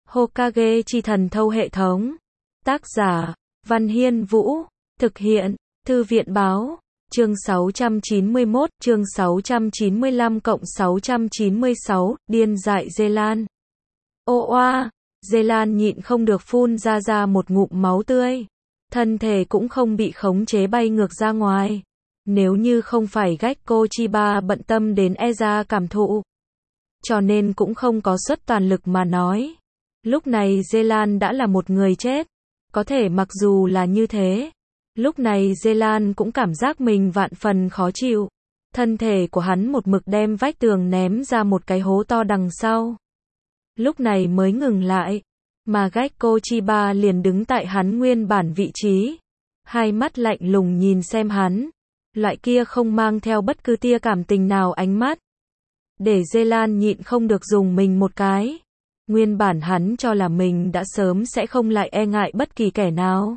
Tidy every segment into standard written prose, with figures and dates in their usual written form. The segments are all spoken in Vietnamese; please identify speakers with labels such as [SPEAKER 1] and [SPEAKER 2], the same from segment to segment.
[SPEAKER 1] Hokage chi thần thâu hệ thống. Tác giả, Văn Hiên Vũ. Thực hiện, Thư viện Báo. Chương 691, chương 695-696, điên dại Zelan. Ô oa, Zelan nhịn không được phun ra một ngụm máu tươi. Thân thể cũng không bị khống chế bay ngược ra ngoài. Nếu như không phải Gekko Chiba bận tâm đến Eza cảm thụ, cho nên cũng không có xuất toàn lực mà nói. Lúc này Zelan đã là một người chết. Có thể mặc dù là như thế, lúc này Zelan cũng cảm giác mình vạn phần khó chịu. Thân thể của hắn một mực đem vách tường ném ra một cái hố to đằng sau. Lúc này mới ngừng lại, mà Gekko Chiba liền đứng tại hắn nguyên bản vị trí. Hai mắt lạnh lùng nhìn xem hắn, loại kia không mang theo bất cứ tia cảm tình nào ánh mắt. Để Zelan nhịn không được dùng mình một cái. Nguyên bản hắn cho là mình đã sớm sẽ không lại e ngại bất kỳ kẻ nào.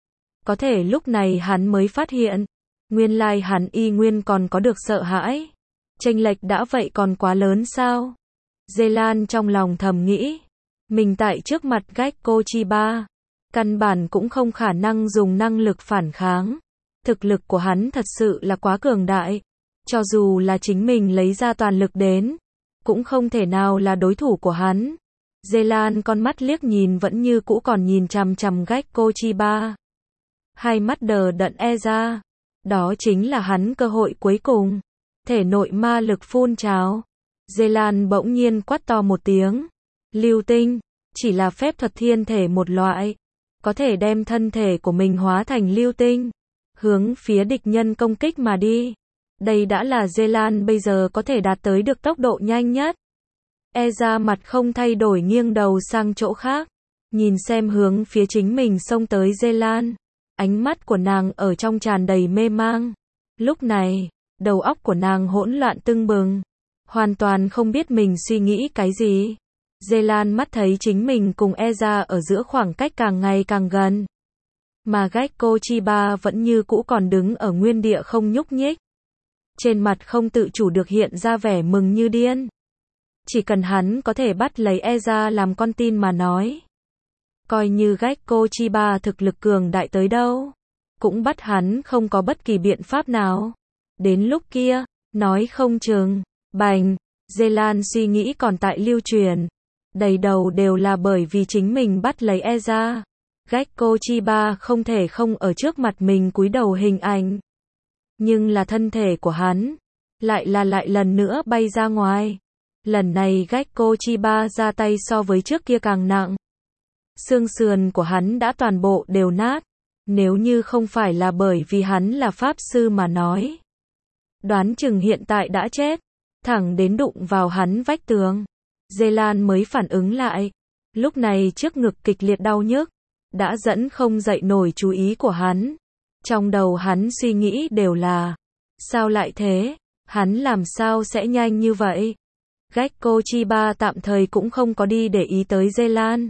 [SPEAKER 1] Có thể lúc này hắn mới phát hiện, nguyên lai hắn y nguyên còn có được sợ hãi. Chênh lệch đã vậy còn quá lớn sao? Zelan trong lòng thầm nghĩ, mình tại trước mặt Gekko Chiba, căn bản cũng không khả năng dùng năng lực phản kháng. Thực lực của hắn thật sự là quá cường đại. Cho dù là chính mình lấy ra toàn lực đến, cũng không thể nào là đối thủ của hắn. Zelan con mắt liếc nhìn vẫn như cũ còn nhìn chằm chằm Gekko Chiba. Hai mắt đờ đẫn e ra. Đó chính là hắn cơ hội cuối cùng. Thể nội ma lực phun trào. Zelan bỗng nhiên quát to một tiếng. Lưu tinh, chỉ là phép thuật thiên thể một loại. Có thể đem thân thể của mình hóa thành lưu tinh, hướng phía địch nhân công kích mà đi. Đây đã là Zelan bây giờ có thể đạt tới được tốc độ nhanh nhất. Eza mặt không thay đổi nghiêng đầu sang chỗ khác, nhìn xem hướng phía chính mình xông tới Zelan. Ánh mắt của nàng ở trong tràn đầy mê mang. Lúc này, đầu óc của nàng hỗn loạn tưng bừng, hoàn toàn không biết mình suy nghĩ cái gì. Zelan mắt thấy chính mình cùng Eza ở giữa khoảng cách càng ngày càng gần, mà Gekko Chiba vẫn như cũ còn đứng ở nguyên địa không nhúc nhích. Trên mặt không tự chủ được hiện ra vẻ mừng như điên. Chỉ cần hắn có thể bắt lấy Eza làm con tin mà nói, coi như Gekko Chiba thực lực cường đại tới đâu, cũng bắt hắn không có bất kỳ biện pháp nào. Đến lúc kia, nói không chừng, bành, Zelan suy nghĩ còn tại lưu truyền. Đầy đầu đều là bởi vì chính mình bắt lấy Eza. Gekko Chiba không thể không ở trước mặt mình cúi đầu hình ảnh. Nhưng là thân thể của hắn, lại lần nữa bay ra ngoài. Lần này Gekko Chiba ra tay so với trước kia càng nặng. Xương sườn của hắn đã toàn bộ đều nát. Nếu như không phải là bởi vì hắn là pháp sư mà nói, đoán chừng hiện tại đã chết. Thẳng đến đụng vào hắn vách tường, Zelan mới phản ứng lại. Lúc này trước ngực kịch liệt đau nhức đã dẫn không dậy nổi chú ý của hắn. Trong đầu hắn suy nghĩ đều là, sao lại thế? Hắn làm sao sẽ nhanh như vậy? Gekko Chiba tạm thời cũng không có đi để ý tới Zelan,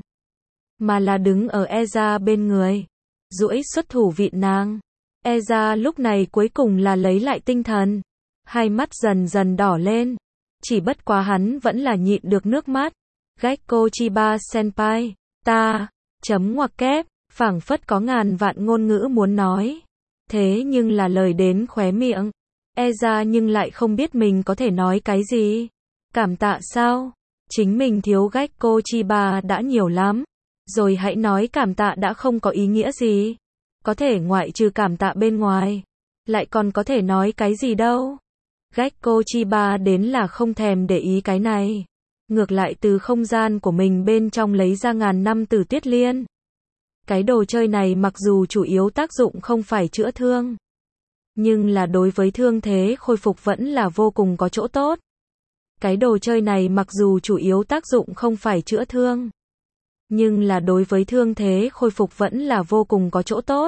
[SPEAKER 1] mà là đứng ở Eza bên người, duỗi xuất thủ vịn nàng. Eza lúc này cuối cùng là lấy lại tinh thần, hai mắt dần dần đỏ lên. Chỉ bất quá hắn vẫn là nhịn được nước mắt. Gekko Chiba senpai, ta, chấm ngoặc kép, phảng phất có ngàn vạn ngôn ngữ muốn nói. Thế nhưng là lời đến khóe miệng, Eza nhưng lại không biết mình có thể nói cái gì. Cảm tạ sao? Chính mình thiếu Gekko Chiba đã nhiều lắm. Rồi hãy nói cảm tạ đã không có ý nghĩa gì. Có thể ngoại trừ cảm tạ bên ngoài, lại còn có thể nói cái gì đâu. Gekko Chiba đến là không thèm để ý cái này. Ngược lại từ không gian của mình bên trong lấy ra ngàn năm tử tuyết liên. Cái đồ chơi này mặc dù chủ yếu tác dụng không phải chữa thương, nhưng là đối với thương thế khôi phục vẫn là vô cùng có chỗ tốt. Cái đồ chơi này mặc dù chủ yếu tác dụng không phải chữa thương, nhưng là đối với thương thế khôi phục vẫn là vô cùng có chỗ tốt.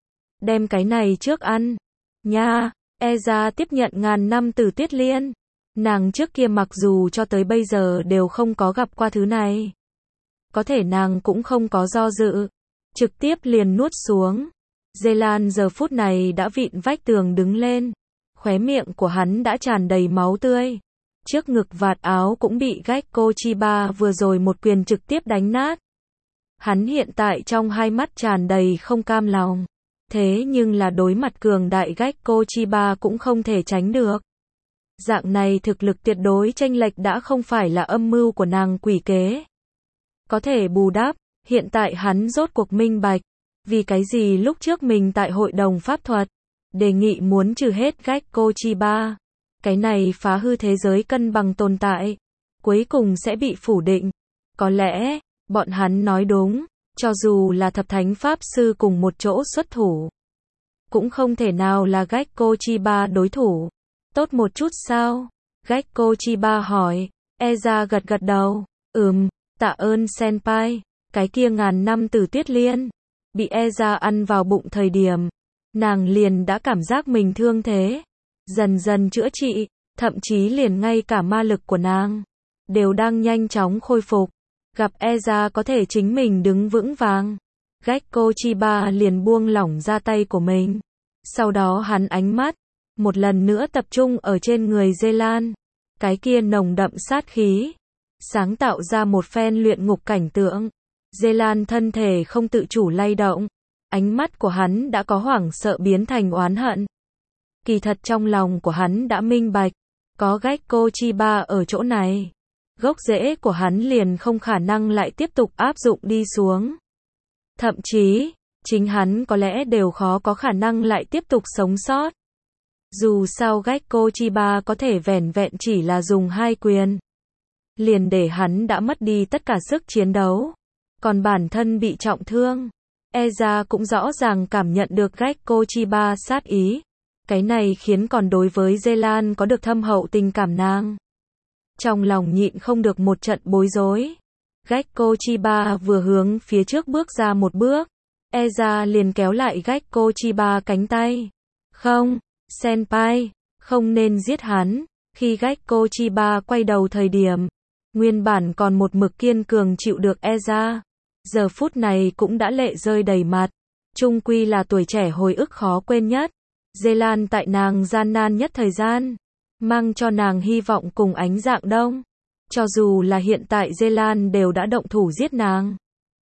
[SPEAKER 1] Đem cái này trước ăn. Nha, Eza tiếp nhận ngàn năm tử tuyết liên. Nàng trước kia mặc dù cho tới bây giờ đều không có gặp qua thứ này, có thể nàng cũng không có do dự, trực tiếp liền nuốt xuống. Zelan giờ phút này đã vịn vách tường đứng lên. Khóe miệng của hắn đã tràn đầy máu tươi. Trước ngực vạt áo cũng bị Gecko Chiba vừa rồi một quyền trực tiếp đánh nát. Hắn hiện tại trong hai mắt tràn đầy không cam lòng. Thế nhưng là đối mặt cường đại Gecko Chiba cũng không thể tránh được. Dạng này thực lực tuyệt đối chênh lệch đã không phải là âm mưu của nàng quỷ kế. Có thể bù đắp, hiện tại hắn rốt cuộc minh bạch. Vì cái gì lúc trước mình tại hội đồng pháp thuật, đề nghị muốn trừ hết Gecko Chiba. Cái này phá hư thế giới cân bằng tồn tại. Cuối cùng sẽ bị phủ định. Có lẽ, bọn hắn nói đúng, cho dù là thập thánh pháp sư cùng một chỗ xuất thủ. Cũng không thể nào là Gecko Chiba đối thủ. Tốt một chút sao? Gecko Chiba hỏi. Eza gật gật đầu. Tạ ơn senpai. Cái kia ngàn năm tử tuyết liên. Bị Eza ăn vào bụng thời điểm. Nàng liền đã cảm giác mình thương thế. Dần dần chữa trị. Thậm chí liền ngay cả ma lực của nàng. Đều đang nhanh chóng khôi phục. Gặp Eza có thể chính mình đứng vững vàng. Gecko Chiba liền buông lỏng ra tay của mình. Sau đó hắn ánh mắt. Một lần nữa tập trung ở trên người Zelan. Cái kia nồng đậm sát khí. Sáng tạo ra một phen luyện ngục cảnh tượng. Zelan thân thể không tự chủ lay động. Ánh mắt của hắn đã có hoảng sợ biến thành oán hận. Kỳ thật trong lòng của hắn đã minh bạch. Có Gecko Chiba ở chỗ này. Gốc rễ của hắn liền không khả năng lại tiếp tục áp dụng đi xuống. Thậm chí, chính hắn có lẽ đều khó có khả năng lại tiếp tục sống sót. Dù sao Gecko Chiba có thể vẻn vẹn chỉ là dùng hai quyền. Liền để hắn đã mất đi tất cả sức chiến đấu. Còn bản thân bị trọng thương. Eza cũng rõ ràng cảm nhận được Gecko Chiba sát ý. Cái này khiến còn đối với Zelan có được thâm hậu tình cảm nàng. Trong lòng nhịn không được một trận bối rối. Gecko Chiba vừa hướng phía trước bước ra một bước. Eza liền kéo lại Gecko Chiba cánh tay. Không, senpai, không nên giết hắn. Khi Gecko Chiba quay đầu thời điểm, nguyên bản còn một mực kiên cường chịu được Eza. Giờ phút này cũng đã lệ rơi đầy mặt. Chung quy là tuổi trẻ hồi ức khó quên nhất. Zelan tại nàng gian nan nhất thời gian. Mang cho nàng hy vọng cùng ánh dạng đông. Cho dù là hiện tại Zelan đều đã động thủ giết nàng.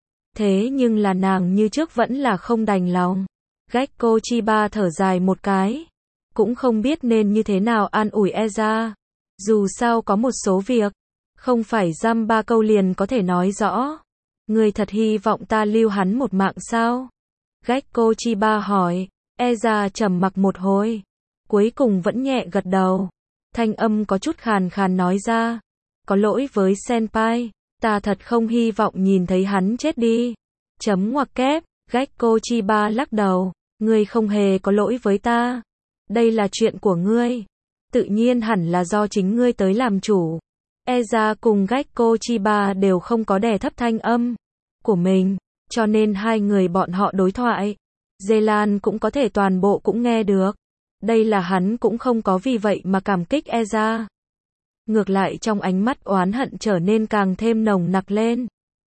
[SPEAKER 1] Thế nhưng là nàng như trước vẫn là không đành lòng. Gecko Chiba thở dài một cái. Cũng không biết nên như thế nào an ủi Eza. Dù sao có một số việc. Không phải dăm ba câu liền có thể nói rõ. Người thật hy vọng ta lưu hắn một mạng sao? Gecko Chiba hỏi. Eza trầm mặc một hồi. Cuối cùng vẫn nhẹ gật đầu. Thanh âm có chút khàn khàn nói ra. Có lỗi với senpai. Ta thật không hy vọng nhìn thấy hắn chết đi. Chấm ngoặc kép. Gecko Chiba lắc đầu. Ngươi không hề có lỗi với ta. Đây là chuyện của ngươi. Tự nhiên hẳn là do chính ngươi tới làm chủ. Eza cùng Gecko Chiba đều không có đè thấp thanh âm của mình. Cho nên hai người bọn họ đối thoại. Zelan cũng có thể toàn bộ cũng nghe được. Đây là hắn cũng không có vì vậy mà cảm kích Eza. Ngược lại trong ánh mắt oán hận trở nên càng thêm nồng nặc lên.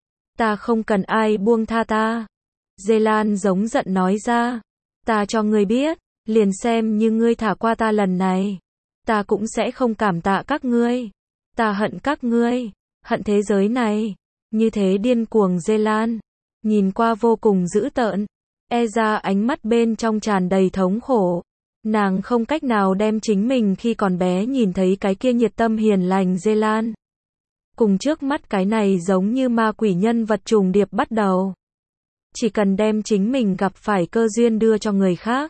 [SPEAKER 1] Ta không cần ai buông tha ta. Zelan giống giận nói ra. Ta cho ngươi biết, liền xem như ngươi thả qua ta lần này. Ta cũng sẽ không cảm tạ các ngươi. Ta hận các ngươi, hận thế giới này. Như thế điên cuồng Zelan. Nhìn qua vô cùng dữ tợn. Eza ánh mắt bên trong tràn đầy thống khổ. Nàng không cách nào đem chính mình khi còn bé nhìn thấy cái kia nhiệt tâm hiền lành Zelan. Cùng trước mắt cái này giống như ma quỷ nhân vật trùng điệp bắt đầu. Chỉ cần đem chính mình gặp phải cơ duyên đưa cho người khác.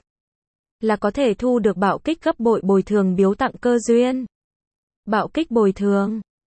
[SPEAKER 1] Là có thể thu được bạo kích gấp bội bồi thường biếu tặng cơ duyên. Bạo kích bồi thường.